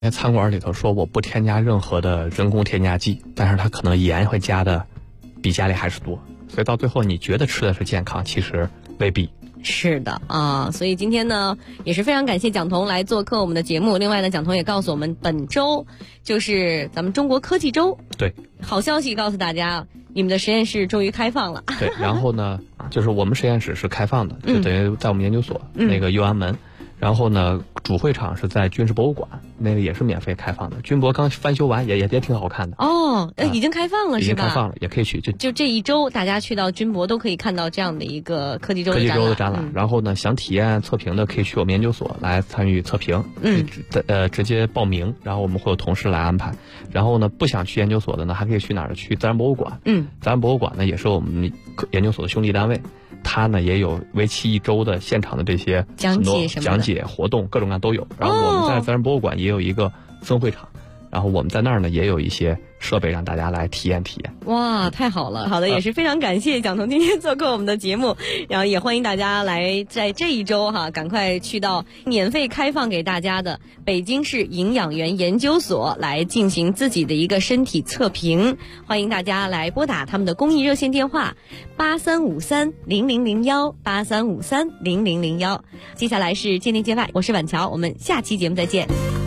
在餐馆里头说我不添加任何的人工添加剂，但是它可能盐会加的比家里还是多，所以到最后你觉得吃的是健康，其实未必。 是的啊，所以今天呢也是非常感谢蒋彤来做客我们的节目。另外呢，蒋彤也告诉我们，本周就是咱们中国科技周。 对， 好消息告诉大家，你们的实验室终于开放了。 对，然后呢，就是我们实验室是开放的，就等于在我们研究所那个右安门。然后呢，主会场是在军事博物馆，那个也是免费开放的。军博刚翻修完，也挺好看的。 哦，已经开放了是吧？ 已经开放了，也可以去。 就这一周，大家去到军博都可以看到这样的一个科技周的展览。 然后呢，想体验测评的可以去我们研究所来参与测评。直接报名，然后我们会有同事来安排。然后呢，不想去研究所的呢，还可以去哪儿？去自然博物馆。自然博物馆呢也是我们研究所的兄弟单位。它呢也有为期1周的现场的这些讲解活动，各种各样都有。然后我们在自然博物馆也有一个分会场，然后我们在那儿呢也有一些设备让大家来体验体验。 哇，太好了！好的，也是非常感谢蒋彤今天做客我们的节目，然后也欢迎大家来在这一周赶快去到免费开放给大家的北京市营养员研究所来进行自己的一个身体测评。欢迎大家来拨打他们的公益热线电话8353000183530001。接下来是界内界外，我是婉乔，我们下期节目再见。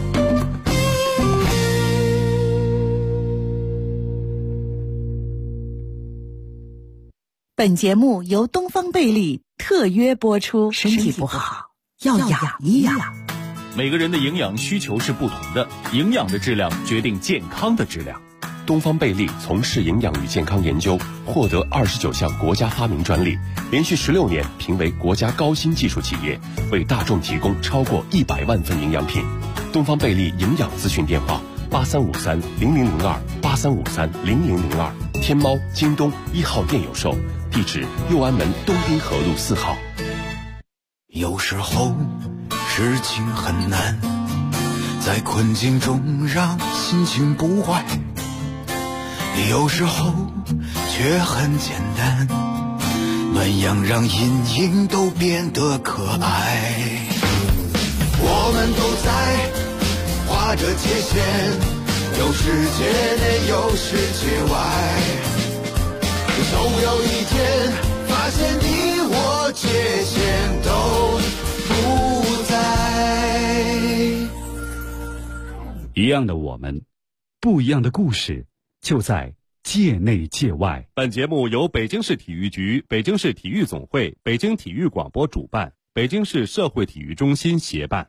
本节目由东方贝利特约播出。身体不好要养一养。 每个人的营养需求是不同的，营养的质量决定健康的质量。 东方贝利从事营养与健康研究，获得29项国家发明专利，连续16年评为国家高新技术企业，为大众提供超过100万份营养品。东方贝利营养咨询电话8353000283530002，天猫、京东1号店有售，地址右安门东滨河路4号。 有时候事情很难，在困境中让心情不坏，有时候却很简单，暖阳让阴影都变得可爱。我们都在画着界限，有世界内有世界外，总有一天发现你我界限都不在。 一样的我们，不一样的故事，就在界内界外。本节目由北京市体育局、北京市体育总会、北京体育广播主办，北京市社会体育中心协办。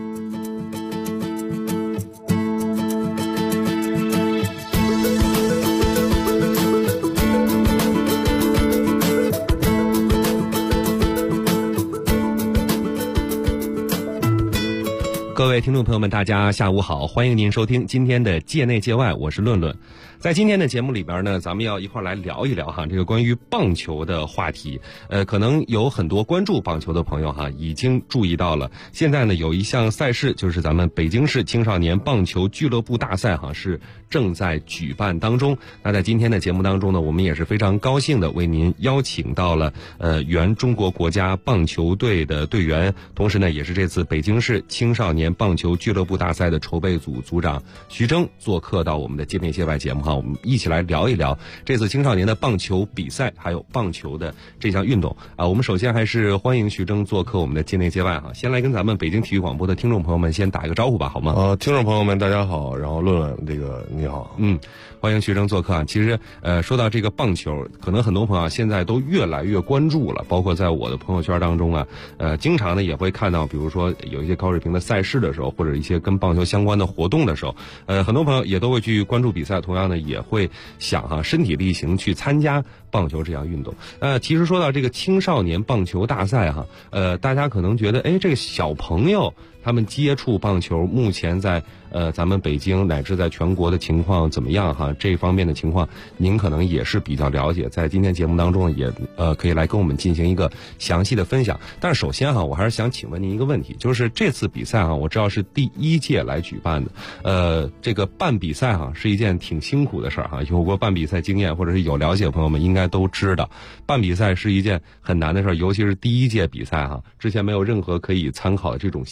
各位听众朋友们，大家下午好，欢迎您收听今天的界内界外，我是论论。在今天的节目里边呢，咱们要一块来聊一聊这个关于棒球的话题。可能有很多关注棒球的朋友已经注意到了，现在呢有一项赛事，就是咱们北京市青少年棒球俱乐部大赛是正在举办当中。那在今天的节目当中呢，我们也是非常高兴的为您邀请到了原中国国家棒球队的队员，同时呢也是这次北京市青少年棒球俱乐部大赛的筹备组组长徐峥做客到我们的界内界外节目我们一起来聊一聊这次青少年的棒球比赛，还有棒球的这项运动我们首先还是欢迎徐峥做客我们的界内界外先来跟咱们北京体育广播的听众朋友们先打一个招呼吧，好吗？ 听众朋友们大家好，然后论论你好。 欢迎徐峥做客其实说到这个棒球，可能很多朋友现在都越来越关注了，包括在我的朋友圈当中经常呢也会看到，比如说有一些高水平的赛事的时候，或者一些跟棒球相关的活动的时候，很多朋友也都会去关注比赛，同样呢也会想身体力行去参加棒球这项运动。其实说到这个青少年棒球大赛大家可能觉得这个小朋友他们接触棒球目前在咱们北京乃至在全国的情况怎么样这方面的情况您可能也是比较了解，在今天节目当中也可以来跟我们进行一个详细的分享。但是首先我还是想请问您一个问题，就是这次比赛我知道是第1届来举办的，这个办比赛是一件挺辛苦的事儿有过办比赛经验或者是有了解的朋友们应该都知道，办比赛是一件很难的事儿，尤其是第1届比赛之前没有任何可以参考的这种先例。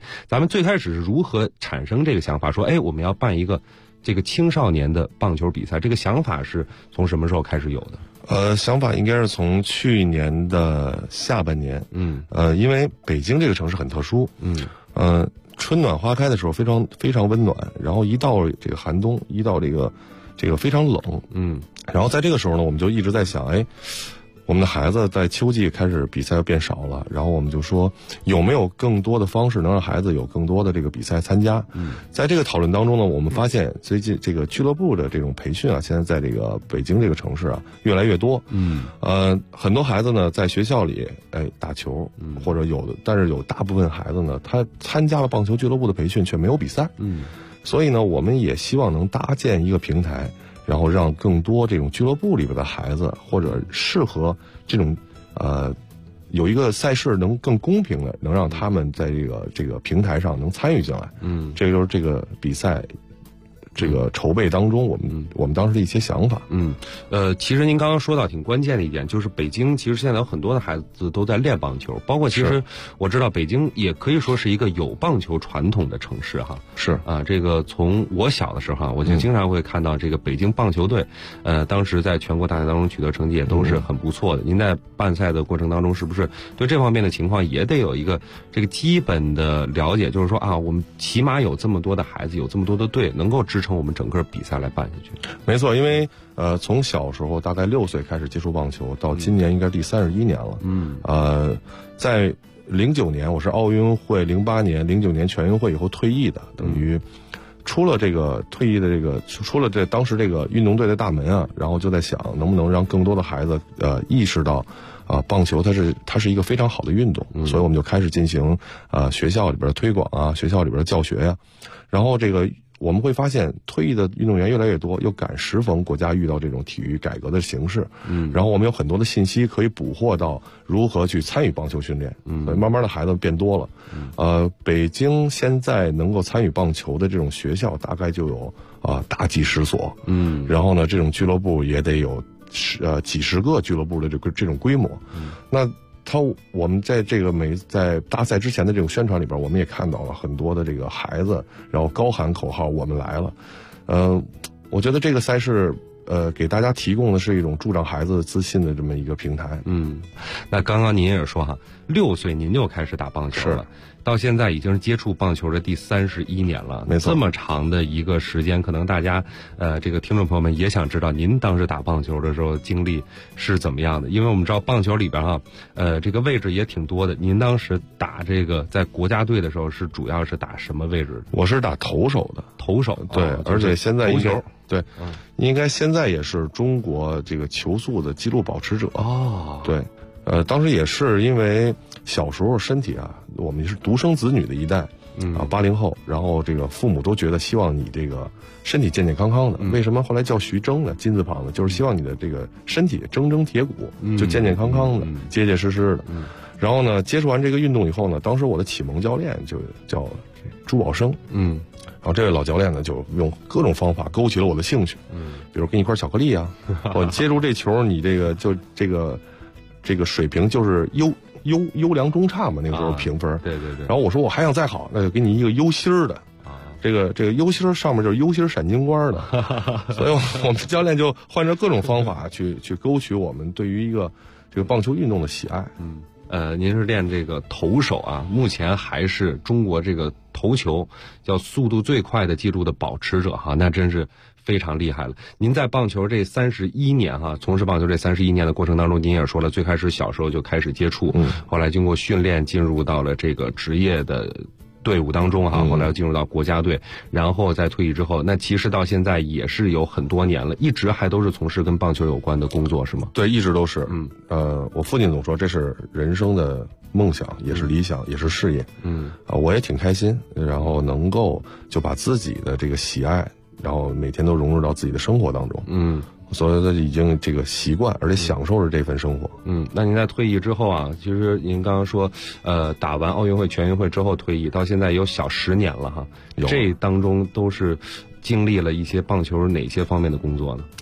咱们最开始是如何产生这个想法，说我们要办一个这个青少年的棒球比赛？这个想法是从什么时候开始有的？ 想法应该是从去年的下半年。因为北京这个城市很特殊。春暖花开的时候非常非常温暖，然后一到这个寒冬，一到这个非常冷。然后在这个时候呢，我们就一直在想，我们的孩子在秋季开始比赛要变少了，然后我们就说有没有更多的方式能让孩子有更多的这个比赛参加。在这个讨论当中呢，我们发现最近这个俱乐部的这种培训啊，现在在这个北京这个城市啊越来越多。很多孩子呢在学校里打球，或者但是有大部分孩子呢，他参加了棒球俱乐部的培训却没有比赛。所以呢，我们也希望能搭建一个平台，然后让更多这种俱乐部里边的孩子，或者适合这种有一个赛事能更公平的，能让他们在这个平台上能参与进来。这就是这个比赛这个筹备当中我们当时的一些想法。 其实您刚刚说到挺关键的一点，就是北京其实现在有很多的孩子都在练棒球，包括其实我知道北京也可以说是一个有棒球传统的城市哈。 是啊， 这个从我小的时候我就经常会看到这个北京棒球队，当时在全国大赛当中取得成绩也都是很不错的。您在办赛的过程当中，是不是对这方面的情况也得有一个这个基本的了解？就是说我们起码有这么多的孩子，有这么多的队，能够支撑我们整个比赛来办下去。 没错，因为从小时候大概6岁开始接触棒球，到今年应该第31年了。在09年我是奥运会，08年、09年全运会以后退役的，等于出了这个退役的出了当时这个运动队的大门啊，然后就在想能不能让更多的孩子意识到棒球它是一个非常好的运动。所以我们就开始进行学校里边的推广啊，学校里边的教学呀。然后我们会发现退役的运动员越来越多，又赶时逢国家遇到这种体育改革的形势。然后我们有很多的信息可以捕获到如何去参与棒球训练。所以慢慢的孩子变多了。北京现在能够参与棒球的这种学校大概就有大几十所。然后呢，这种俱乐部也得有几十个俱乐部的这种规模。那我们在在大赛之前的这种宣传里边，我们也看到了很多的这个孩子，然后高喊口号“我们来了”。我觉得这个赛事给大家提供的是一种助长孩子自信的这么一个平台。 那刚刚您也说6岁您就开始打棒球了，到现在已经是接触棒球的第31年了。 没错， 这么长的一个时间，可能大家这个听众朋友们也想知道您当时打棒球的时候经历是怎么样的，因为我们知道棒球里边这个位置也挺多的。您当时打这个在国家队的时候主要是打什么位置？ 我是打投手的。 投手， 对，而且现在投球， 对，应该现在也是中国这个球速的纪录保持者。对，当时也是因为小时候身体我们是独生子女的一代，80后，然后这个父母都觉得希望你这个身体健健康康的。为什么后来叫徐峥呢？金字旁的，就是希望你的这个身体铮铁骨，就健健康康的，结结实实的。然后呢，接触完这个运动以后呢，当时我的启蒙教练就叫朱宝生。然后这位老教练呢，就用各种方法勾起了我的兴趣。比如给你一块巧克力啊，或者接触这球，你这个水平就是优良中差嘛，那个时候评分。 对。 然后我说我还想再好，那就给你一个优心儿的。这个优心上面就是优心闪金光的。所以我们教练就换着各种方法去勾取我们对于这个棒球运动的喜爱。 您是练这个投手目前还是中国这个投球叫速度最快的记录的保持者那真是非常厉害了。您在棒球这31年从事棒球这31年的过程当中，您也说了，最开始小时候就开始接触，后来经过训练进入到了这个职业的队伍当中后来又进入到国家队，然后在退役之后，那其实到现在也是有很多年了，一直还都是从事跟棒球有关的工作，是吗？ 对，一直都是。我父亲总说这是人生的梦想，也是理想，也是事业。我也挺开心，然后能够就把自己的这个喜爱，然后每天都融入到自己的生活当中。所以他已经这个习惯，而且享受着这份生活。 那您在退役之后其实您刚刚说，打完奥运会、全运会之后退役，到现在有小10年了这当中都是经历了一些棒球哪些方面的工作呢？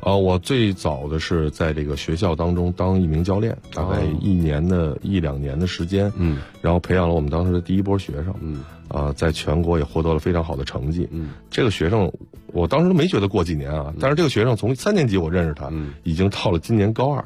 我最早的是在这个学校当中当一名教练，大概1两年的时间，然后培养了我们当时的第一波学生，在全国也获得了非常好的成绩。这个学生我当时都没觉得过几年啊，但是这个学生从3年级我认识他，已经到了今年高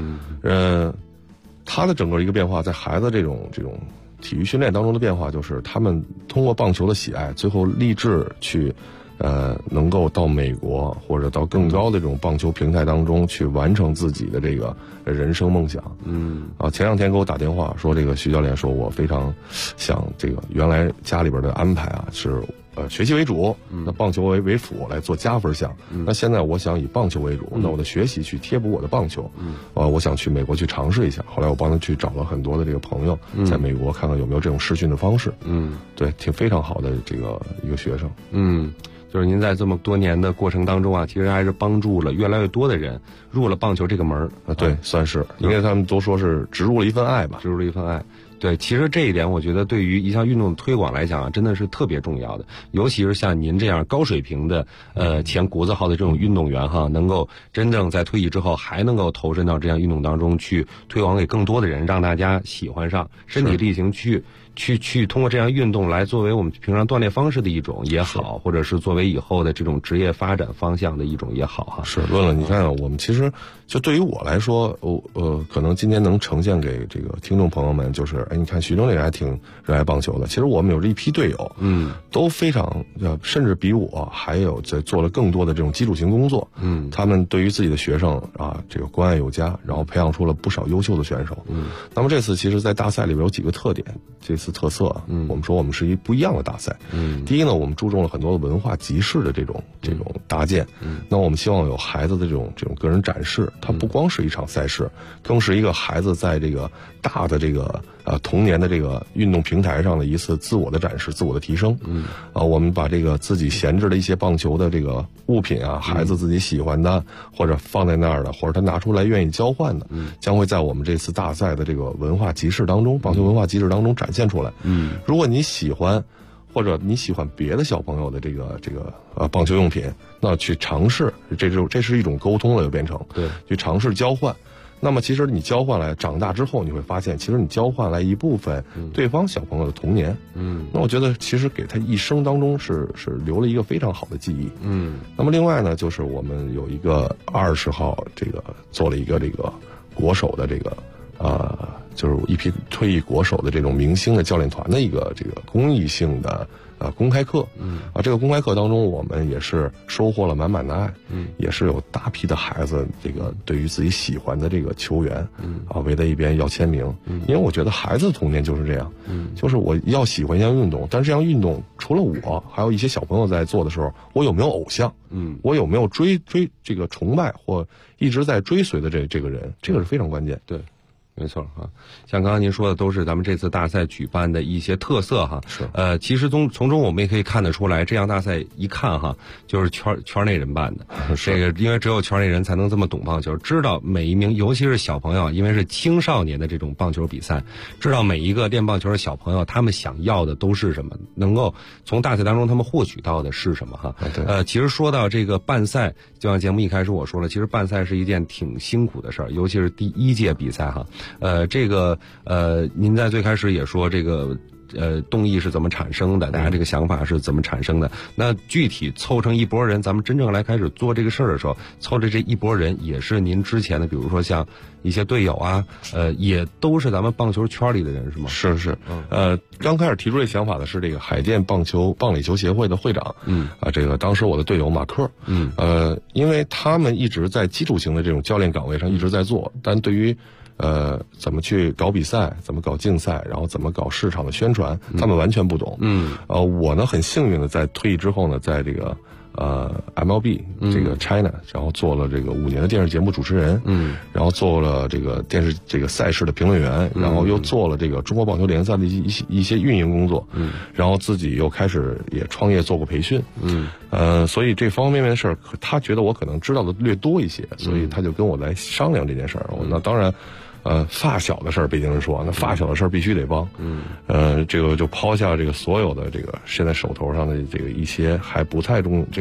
2。他的整个一个变化，在孩子这种体育训练当中的变化，就是他们通过棒球的喜爱，最后立志去能够到美国或者到更高的这种棒球平台当中去完成自己的这个人生梦想。前2天给我打电话说，这个徐教练说我非常想这个原来家里边的安排啊是学习为主，那棒球为辅来做加分项。那现在我想以棒球为主，那我的学习去贴补我的棒球。我想去美国去尝试一下。后来我帮他去找了很多的这个朋友，在美国看看有没有这种试训的方式。对，非常好的这个一个学生。 就是您在这么多年的过程当中啊，其实还是帮助了越来越多的人入了棒球这个门对，算是，因为他们都说是植入了一份爱吧， 植入了一份爱。对，其实这一点我觉得对于一项运动的推广来讲啊，真的是特别重要的。尤其是像您这样高水平的前国字号的这种运动员哈，能够真正在退役之后还能够投身到这样运动当中去推广给更多的人，让大家喜欢上，身体力行去通过这样运动来作为我们平常锻炼方式的一种也好，或者是作为以后的这种职业发展方向的一种也好哈。 是，论了，你看我们其实就对于我来说，可能今天能呈现给这个听众朋友们，就是你看徐峥这个还挺热爱棒球的。其实我们有这一批队友，都非常甚至比我还有在做了更多的这种基础型工作。他们对于自己的学生啊，这个关爱有加，然后培养出了不少优秀的选手。那么这次其实，在大赛里边有几个特点，这次特色啊，我们说我们是一不一样的大赛。第一呢，我们注重了很多的文化集市的这种搭建。那我们希望有孩子的这种个人展示，它不光是一场赛事，更是一个孩子在这个大的这个童年的这个运动平台上的一次自我的展示、自我的提升。我们把这个自己闲置的一些棒球的这个物品啊，孩子自己喜欢的，或者放在那儿的，或者他拿出来愿意交换的，将会在我们这次大赛的这个文化集市当中，棒球文化集市当中展现出来。如果你喜欢，或者你喜欢别的小朋友的这个棒球用品，那去尝试，这是一种沟通了，就变成对， 去尝试交换。那么其实你交换来，长大之后你会发现，其实你交换来一部分对方小朋友的童年。那我觉得其实给他一生当中是留了一个非常好的记忆。那么另外呢，就是我们有一个20号这个做了一个这个国手的这个就是一批退役国手的这种明星的教练团的一个这个公益性的公开课。这个公开课当中，我们也是收获了满满的爱。也是有大批的孩子这个对于自己喜欢的这个球员围在一边要签名。因为我觉得孩子的童年就是这样。就是我要喜欢一项运动，但是这项运动除了我，还有一些小朋友在做的时候，我有没有偶像？我有没有追这个崇拜或一直在追随的这个人？这个是非常关键。 对。没错啊，像刚刚您说的，都是咱们这次大赛举办的一些特色哈。 是。 其实从中我们也可以看得出来，这样大赛一看哈，就是圈内人办的。这个因为只有圈内人才能这么懂棒球，知道每一名，尤其是小朋友，因为是青少年的这种棒球比赛，知道每一个练棒球的小朋友他们想要的都是什么，能够从大赛当中他们获取到的是什么哈。其实说到这个办赛，就像节目一开始我说了，其实办赛是一件挺辛苦的事儿，尤其是第1届比赛哈。您在最开始也说这个动议是怎么产生的，大家这个想法是怎么产生的？那具体凑成一拨人，咱们真正来开始做这个事儿的时候，凑着这一拨人也是您之前的，比如说像一些队友啊，也都是咱们棒球圈里的人，是吗？ 是。刚开始提出这想法的是这个海淀棒垒球协会的会长。这个当时我的队友马克。因为他们一直在基础型的这种教练岗位上一直在做，但对于怎么去搞比赛，怎么搞竞赛，然后怎么搞市场的宣传，他们完全不懂。我呢很幸运的在退役之后呢，在这个MLB 这个 China，然后做了这个5年的电视节目主持人。然后做了这个电视这个赛事的评论员，然后又做了这个中国棒球联赛的一些运营工作。然后自己又开始也创业做过培训。所以这方方面面的事儿，他觉得我可能知道的略多一些，所以他就跟我来商量这件事儿。那当然。发小的事儿，北京人说，那发小的事儿必须得帮。这个就抛下这个所有的这个现在手头上的这个一些还不太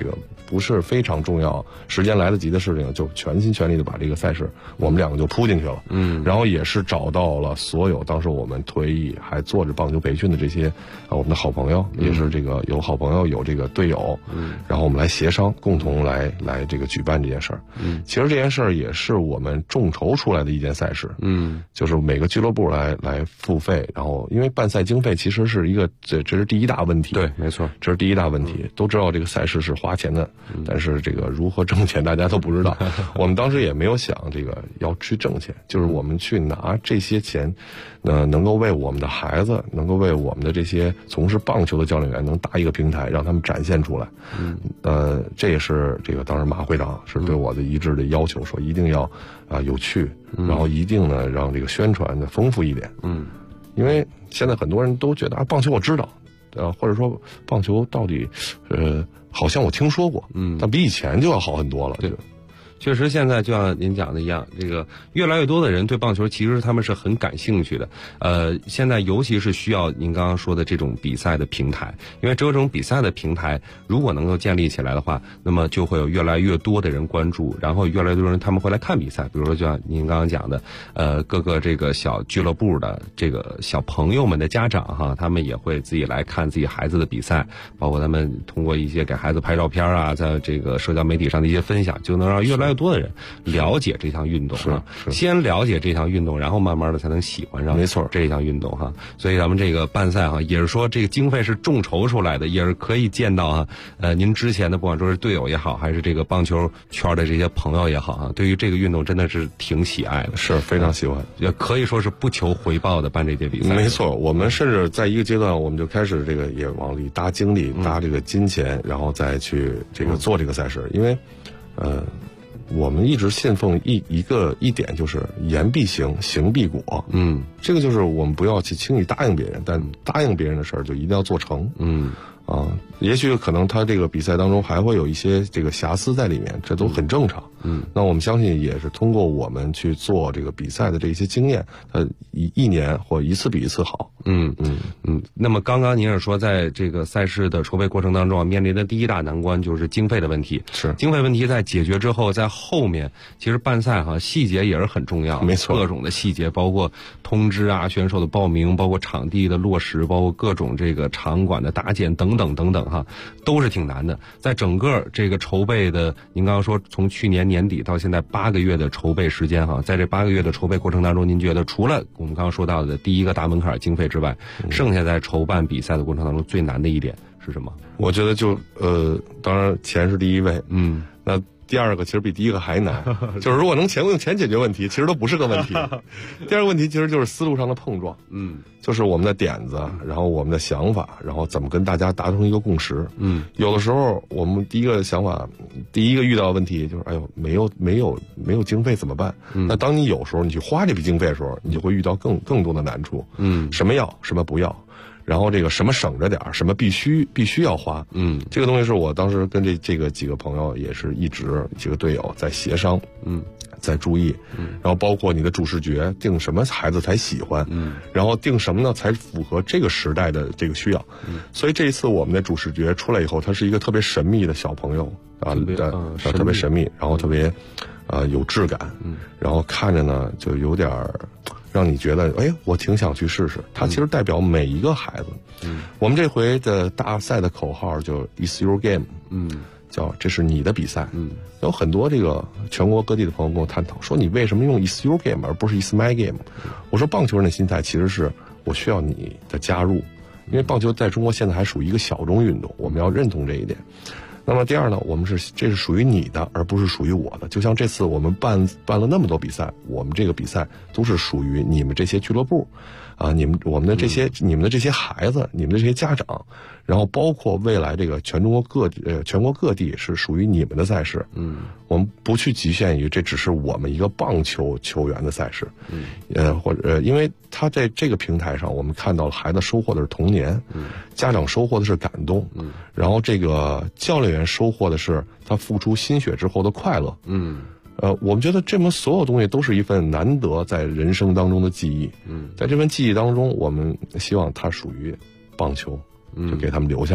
不是非常重要，时间来得及的事情，就全心全力的把这个赛事我们两个就扑进去了。然后也是找到了所有当时我们退役还做着棒球培训的这些我们的好朋友，也是这个有好朋友有这个队友，然后我们来协商，共同来这个举办这件事儿。其实这件事儿也是我们众筹出来的一件赛事。就是每个俱乐部来付费，然后因为办赛经费其实是一个这是第一大问题。 对，没错， 这是第一大问题。都知道这个赛事是花钱的，但是这个如何挣钱大家都不知道。我们当时也没有想这个要去挣钱，就是我们去拿这些钱，能够为我们的孩子，能够为我们的这些从事棒球的教练员能搭一个平台，让他们展现出来。这也是这个当时马会长是对我的一致的要求，说一定要有趣，然后一定呢让这个宣传的丰富一点。因为现在很多人都觉得棒球我知道，或者说棒球到底好像我听说过，但比以前就要好很多了。 对，确实现在就像您讲的一样，这个越来越多的人对棒球其实他们是很感兴趣的。现在尤其是需要您刚刚说的这种比赛的平台，因为这种比赛的平台如果能够建立起来的话，那么就会有越来越多的人关注，然后越来越多人他们会来看比赛。比如说就像您刚刚讲的，各个这个小俱乐部的这个小朋友们的家长哈，他们也会自己来看自己孩子的比赛，包括他们通过一些给孩子拍照片啊，在这个社交媒体上的一些分享，就能让越来越多的人了解这项运动啊，先了解这项运动，然后慢慢的才能喜欢上， 没错， 这项运动哈。所以咱们这个办赛哈，也是说这个经费是众筹出来的，也是可以见到哈。您之前的不管说是队友也好，还是这个棒球圈的这些朋友也好啊，对于这个运动真的是挺喜爱的， 是非常喜欢， 也可以说是不求回报的办这些比赛。 没错，我们甚至在一个阶段，我们就开始这个也往里搭精力、搭这个金钱，然后再去这个做这个赛事，因为我们一直信奉一点，就是言必行，行必果。这个就是我们不要去轻易答应别人，但答应别人的事儿就一定要做成。也许可能他这个比赛当中还会有一些这个瑕疵在里面，这都很正常。那我们相信也是通过我们去做这个比赛的这些经验，一年或一次比一次好。 那么刚刚您是说，在这个赛事的筹备过程当中面临的第一大难关就是经费的问题。 是经费问题在解决之后，在后面其实办赛细节也是很重要， 没错， 各种的细节，包括通知啊、选手的报名，包括场地的落实，包括各种这个场馆的搭建等等等等都是挺难的。在整个这个筹备的，您刚刚说从去年年底到现在8个月的筹备时间在这8个月的筹备过程当中，您觉得除了我们刚刚说到的第一个大门槛经费之外，剩下在筹办比赛的过程当中最难的一点是什么？ 我觉得就当然钱是第一位，那第二个其实比第一个还难，就是如果能用钱解决问题，其实都不是个问题。第二个问题其实就是思路上的碰撞，就是我们的点子，然后我们的想法，然后怎么跟大家达成一个共识。有的时候我们第一个想法，第一个遇到的问题就是没有经费怎么办？那当你有时候你去花这笔经费的时候，你就会遇到更多的难处。什么要，什么不要。然后这个什么省着点，什么必须要花，这个东西是我当时跟这个几个朋友也是一直几个队友在协商，在注意，然后包括你的主视觉定什么孩子才喜欢，然后定什么呢才符合这个时代的这个需要，所以这一次我们的主视觉出来以后，他是一个特别神秘的小朋友特别神秘，然后特别有质感，然后看着呢就有点让你觉得我挺想去试试。它其实代表每一个孩子。我们这回的大赛的口号就 It's your game，叫这是你的比赛。有很多这个全国各地的朋友跟我探讨说，你为什么用 It's your game 而不是 It's my game？我说棒球人的心态其实是我需要你的加入，因为棒球在中国现在还属于一个小众运动，我们要认同这一点。那么第二呢，这是属于你的，而不是属于我的。就像这次我们办了那么多比赛，我们这个比赛都是属于你们这些俱乐部，我们的这些孩子，你们的这些家长，然后包括未来这个全国各地是属于你们的赛事。我们不去局限于这只是我们一个棒球球员的赛事。或者因为他在这个平台上，我们看到了孩子收获的是童年，家长收获的是感动，然后这个教练员收获的是他付出心血之后的快乐。我们觉得这么所有东西都是一份难得在人生当中的记忆。在这份记忆当中，我们希望它属于棒球，就给他们留下的。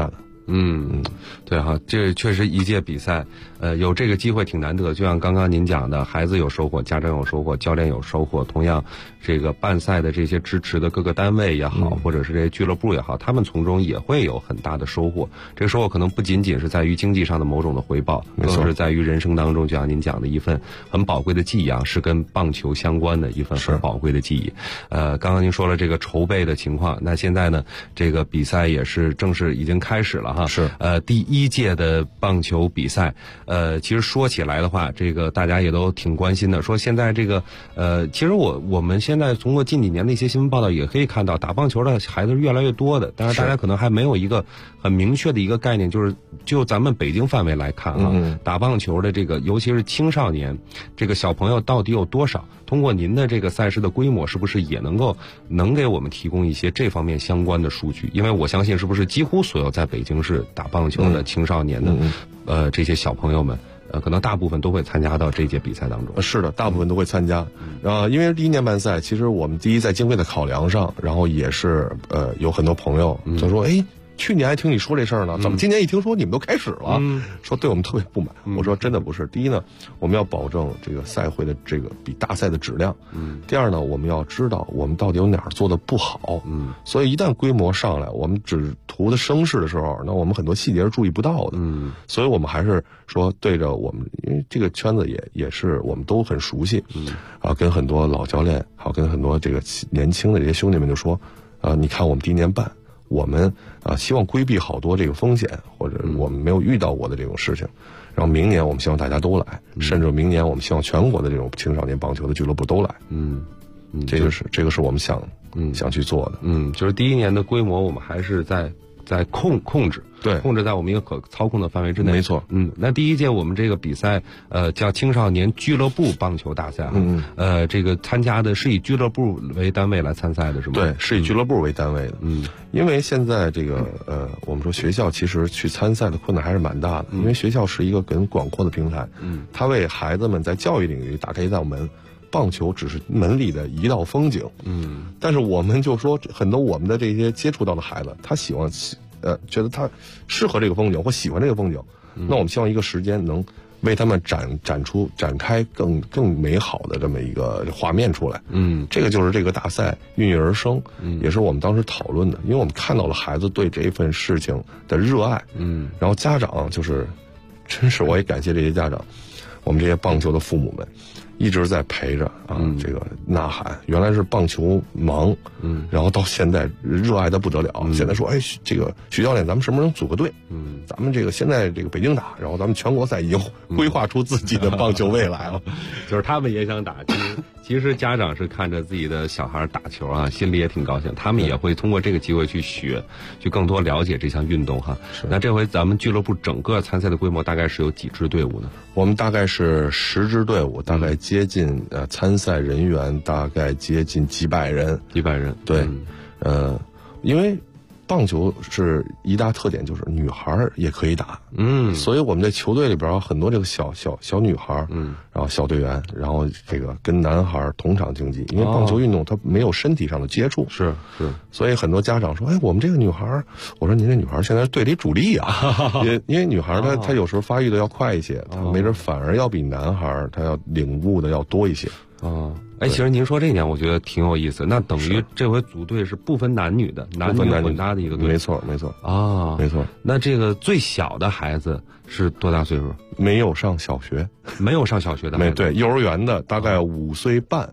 对哈，这确实一届比赛，有这个机会挺难得。就像刚刚您讲的，孩子有收获，家长有收获，教练有收获。同样，这个办赛的这些支持的各个单位也好，或者是这些俱乐部也好，他们从中也会有很大的收获。这个收获可能不仅仅是在于经济上的某种的回报，更是在于人生当中，就像您讲的一份很宝贵的记忆啊，是跟棒球相关的一份很宝贵的记忆。刚刚您说了这个筹备的情况，那现在呢，这个比赛也是正式已经开始了哈。 是第1届的棒球比赛，其实说起来的话，这个大家也都挺关心的。说现在这个其实我们现在通过近几年的一些新闻报道，也可以看到打棒球的孩子是越来越多的。但是大家可能还没有一个很明确的一个概念，就是就咱们北京范围来看哈，打棒球的这个尤其是青少年这个小朋友到底有多少？通过您的这个赛事的规模，是不是也能给我们提供一些这方面相关的数据？因为我相信，是不是几乎所有在北京市打棒球的青少年的这些小朋友们，可能大部分都会参加到这届比赛当中。 是的，大部分都会参加。因为第1年办赛，其实我们第一在经费的考量上，然后也是有很多朋友就说，去年还听你说这事儿呢，怎么今年一听说你们都开始了？说对我们特别不满。我说真的不是。第一呢，我们要保证这个赛会的这个比大赛的质量。第二呢，我们要知道我们到底有哪儿做的不好。所以一旦规模上来，我们只图的声势的时候，那我们很多细节是注意不到的。所以我们还是说对着我们，因为这个圈子也是我们都很熟悉。跟很多老教练，还有跟很多这个年轻的这些兄弟们就说，你看我们第1年办。我们希望规避好多这个风险，或者我们没有遇到过的这种事情。然后明年我们希望大家都来，甚至明年我们希望全国的这种青少年棒球的俱乐部都来。这个是我们想去做的。 就是第1年的规模，我们还是在控制， 对， 控制在我们一个可操控的范围之内。 没错。 那第1届我们这个比赛，叫青少年俱乐部棒球大赛哈。这个参加的是以俱乐部为单位来参赛的是吗？ 对，是以俱乐部为单位的。因为现在这个我们说学校其实去参赛的困难还是蛮大的，因为学校是一个很广阔的平台，它为孩子们在教育领域打开一道门。棒球只是门里的一道风景，但是我们就说很多我们的这些接触到的孩子，他喜欢觉得他适合这个风景或喜欢这个风景，那我们希望一个时间能为他们展开更美好的这么一个画面出来。这个就是这个大赛孕育而生，也是我们当时讨论的，因为我们看到了孩子对这份事情的热爱，然后家长真是我也感谢这些家长，我们这些棒球的父母们。一直在陪着这个呐喊。原来是棒球忙，然后到现在热爱的不得了。现在说，这个徐教练，咱们什么时候组个队？咱们这个现在这个北京打，然后咱们全国赛已经规划出自己的棒球未来了。 就是他们也想打，其实家长是看着自己的小孩打球啊，心里也挺高兴。他们也会通过这个机会去学，去更多了解这项运动哈。那这回咱们俱乐部整个参赛的规模大概是有几支队伍呢？ 我们大概是10支队伍，大概接近参赛人员大概接近几百人。对，因为棒球是一大特点，就是女孩也可以打，所以我们在球队里边很多这个小女孩，然后小队员，然后这个跟男孩同场竞技，因为棒球运动它没有身体上的接触， 是， 所以很多家长说，我们这个女孩，我说您这女孩现在是队里主力啊，因为女孩她有时候发育的要快一些，她没准反而要比男孩她要领悟的要多一些。 其实您说这一点，我觉得挺有意思。那等于这回组队是不分男女的，男女混搭的一个队。 没错没错。 那这个最小的孩子是多大岁数？ 没有上小学的孩子。 对，幼儿园的大概5岁半。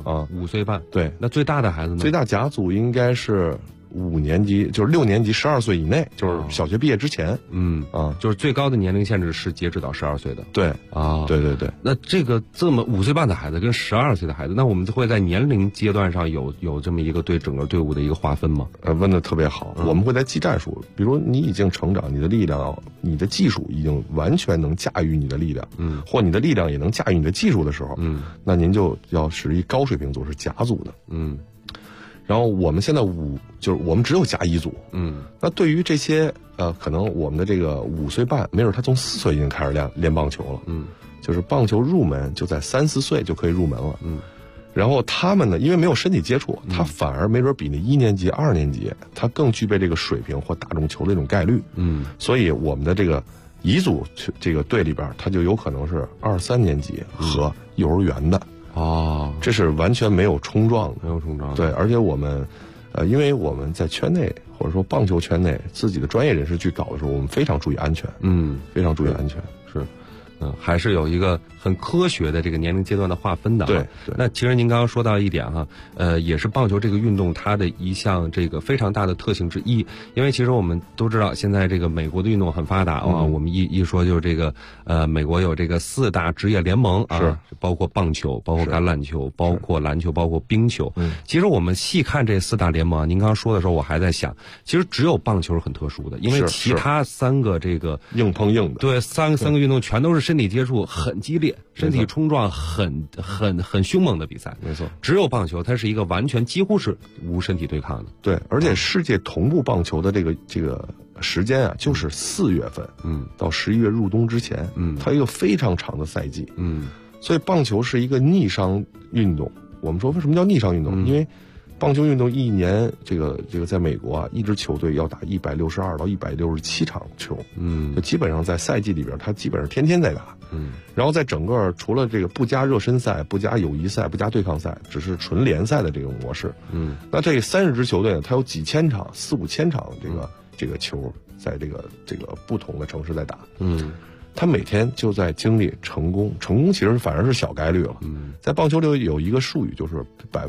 5岁半。 对， 那最大的孩子呢？ 最大甲组应该是5年级，就是6年级12岁以内，就是小学毕业之前。 就是最高的年龄限制是截止到12岁的。 对对。 那这个这么5岁半的孩子跟12岁的孩子，那我们会在年龄阶段上有这么一个对整个队伍的一个划分吗？ 问得特别好。我们会在技战术，比如你已经成长，你的力量、你的技术已经完全能驾驭你的力量，或你的力量也能驾驭你的技术的时候，那您就要是一高水平组，是甲组的。然后我们现在就是我们只有甲1组。那对于这些可能我们的这个5岁半，没准他从4岁已经开始练棒球了。就是棒球入门就在3、4岁就可以入门了。 然后他们呢，因为没有身体接触，他反而没准比那1年级、2年级他更具备这个水平或打中球的这种概率。所以我们的这个乙组这个队里边，他就有可能是2、3年级和幼儿园的。这是完全没有冲撞的， 没有冲撞。 对，而且我们，因为我们在圈内或者说棒球圈内自己的专业人士去搞的时候，我们非常注意安全，非常注意安全， 是。还是有一个很科学的这个年龄阶段的划分的。 对， 那其实您刚刚说到一点哈，也是棒球这个运动它的一项这个非常大的特性之一。因为其实我们都知道，现在这个美国的运动很发达啊，我们一说就是这个美国有这个4大职业联盟啊，包括棒球，包括橄榄球，包括篮球，包括冰球。其实我们细看这4大联盟，您刚刚说的时候，我还在想，其实只有棒球是很特殊的，因为其他3个这个硬碰硬的， 对，三个运动全都是身体接触很激烈，身体冲撞很凶猛的比赛。 没错， 只有棒球，它是一个完全几乎是无身体对抗的。 对，而且世界同步棒球的这个时间啊，就是4月份，到11月入冬之前，它有一个非常长的赛季，所以棒球是一个逆商运动。我们说为什么叫逆商运动？因为棒球运动一年，这个在美国啊，一支球队要打162到167场球，就基本上在赛季里边，他基本上天天在打，然后在整个除了这个不加热身赛、不加友谊赛、不加对抗赛，只是纯联赛的这个模式，那这30支球队呢，它有几千场、4、5千场这个球在这个不同的城市在打，他每天就在经历成功其实反而是小概率了，在棒球里有一个术语，就是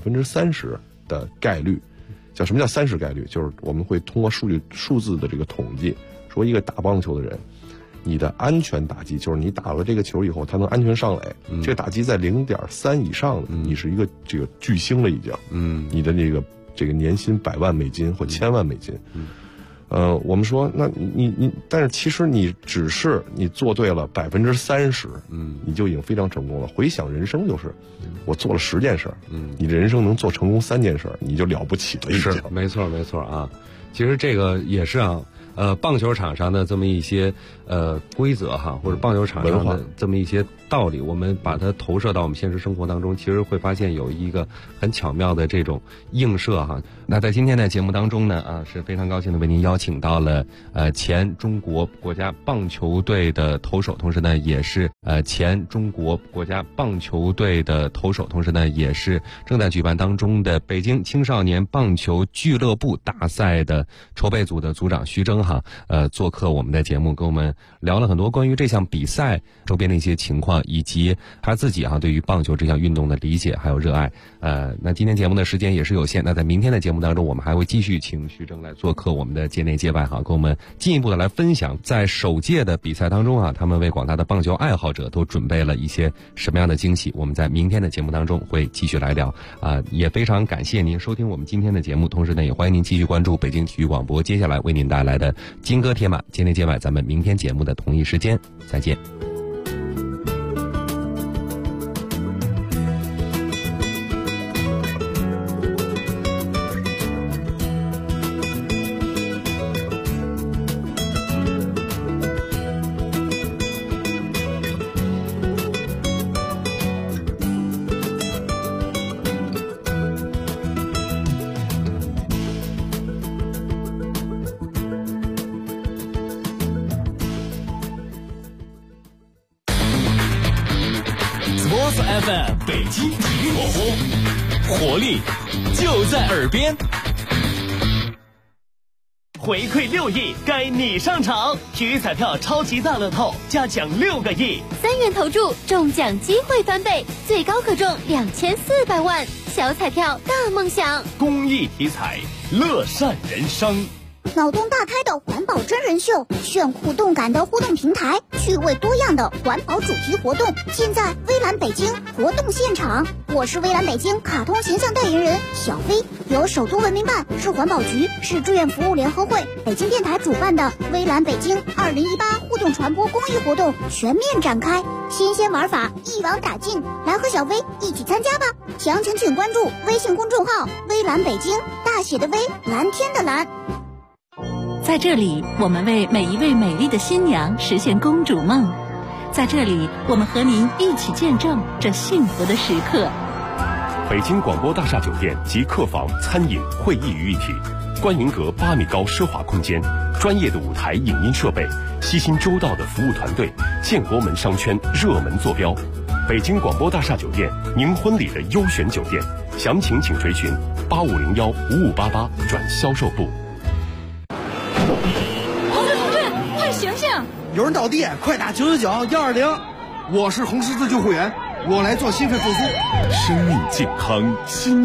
30%的概率，叫什么叫30概率？就是我们会通过数字的这个统计，说一个打棒球的人，你的安全打击，就是你打了这个球以后，他能安全上垒，这个打击在0.3以上的，你是一个这个巨星了已经，你的这个年薪100万美金或1000万美金。我们说，那你，但是其实你只是你做对了30%，你就已经非常成功了。回想人生，就是我做了10件事，你的人生能做成功3件事，你就了不起了。 是，没错啊。其实这个也是啊，棒球场上的这么一些规则哈，或者棒球场上的这么一些道理，我们把它投射到我们现实生活当中，其实会发现有一个很巧妙的这种映射哈。那在今天的节目当中呢，是非常高兴的为您邀请到了前中国国家棒球队的投手，同时呢也是前中国国家棒球队的投手，同时呢也是正在举办当中的北京青少年棒球俱乐部大赛的筹备组的组长徐峥哈，做客我们的节目，跟我们聊了很多关于这项比赛周边的一些情况，以及他自己对于棒球这项运动的理解还有热爱。那今天节目的时间也是有限，那在明天的节目当中，我们还会继续请徐峥来做客我们的界内界外跟我们进一步的来分享在首届的比赛当中他们为广大的棒球爱好者都准备了一些什么样的惊喜。我们在明天的节目当中会继续来聊也非常感谢您收听我们今天的节目，同时呢也欢迎您继续关注北京体育广播接下来为您带来的金戈铁马界内界外，咱们明天节目的同一时间再见。 FM 北京体育广播，活力就在耳边。回馈6亿，该你上场！体育彩票超级大乐透加奖6个亿 ，3元投注中奖机会翻倍，最高可中2400万。小彩票大梦想， 公益体彩，乐善人生。 脑洞大开的环保真人秀，炫酷动感的互动平台，趣味多样的环保主题活动，尽在微蓝北京活动现场。我是微蓝北京卡通形象代言人小飞，由首都文明办、市环保局、市志愿服务联合会、北京电台主办的微蓝北京2018互动传播公益活动全面展开，新鲜玩法一网打尽，来和小飞一起参加吧！详情请关注微信公众号微蓝北京，大写的微，蓝天的蓝。 在这里，我们为每一位美丽的新娘实现公主梦。在这里，我们和您一起见证这幸福的时刻。 北京广播大厦酒店集客房、餐饮、会议于一体，观云阁8米高奢华空间，专业的舞台影音设备，悉心周到的服务团队，建国门商圈热门坐标。北京广播大厦酒店，您婚礼的优选酒店，详情请垂询8501-5588转销售部。 同志，快醒醒！ 有人倒地，快打999-120。 我是红十字救护员，我来做心肺复苏。 生命健康，心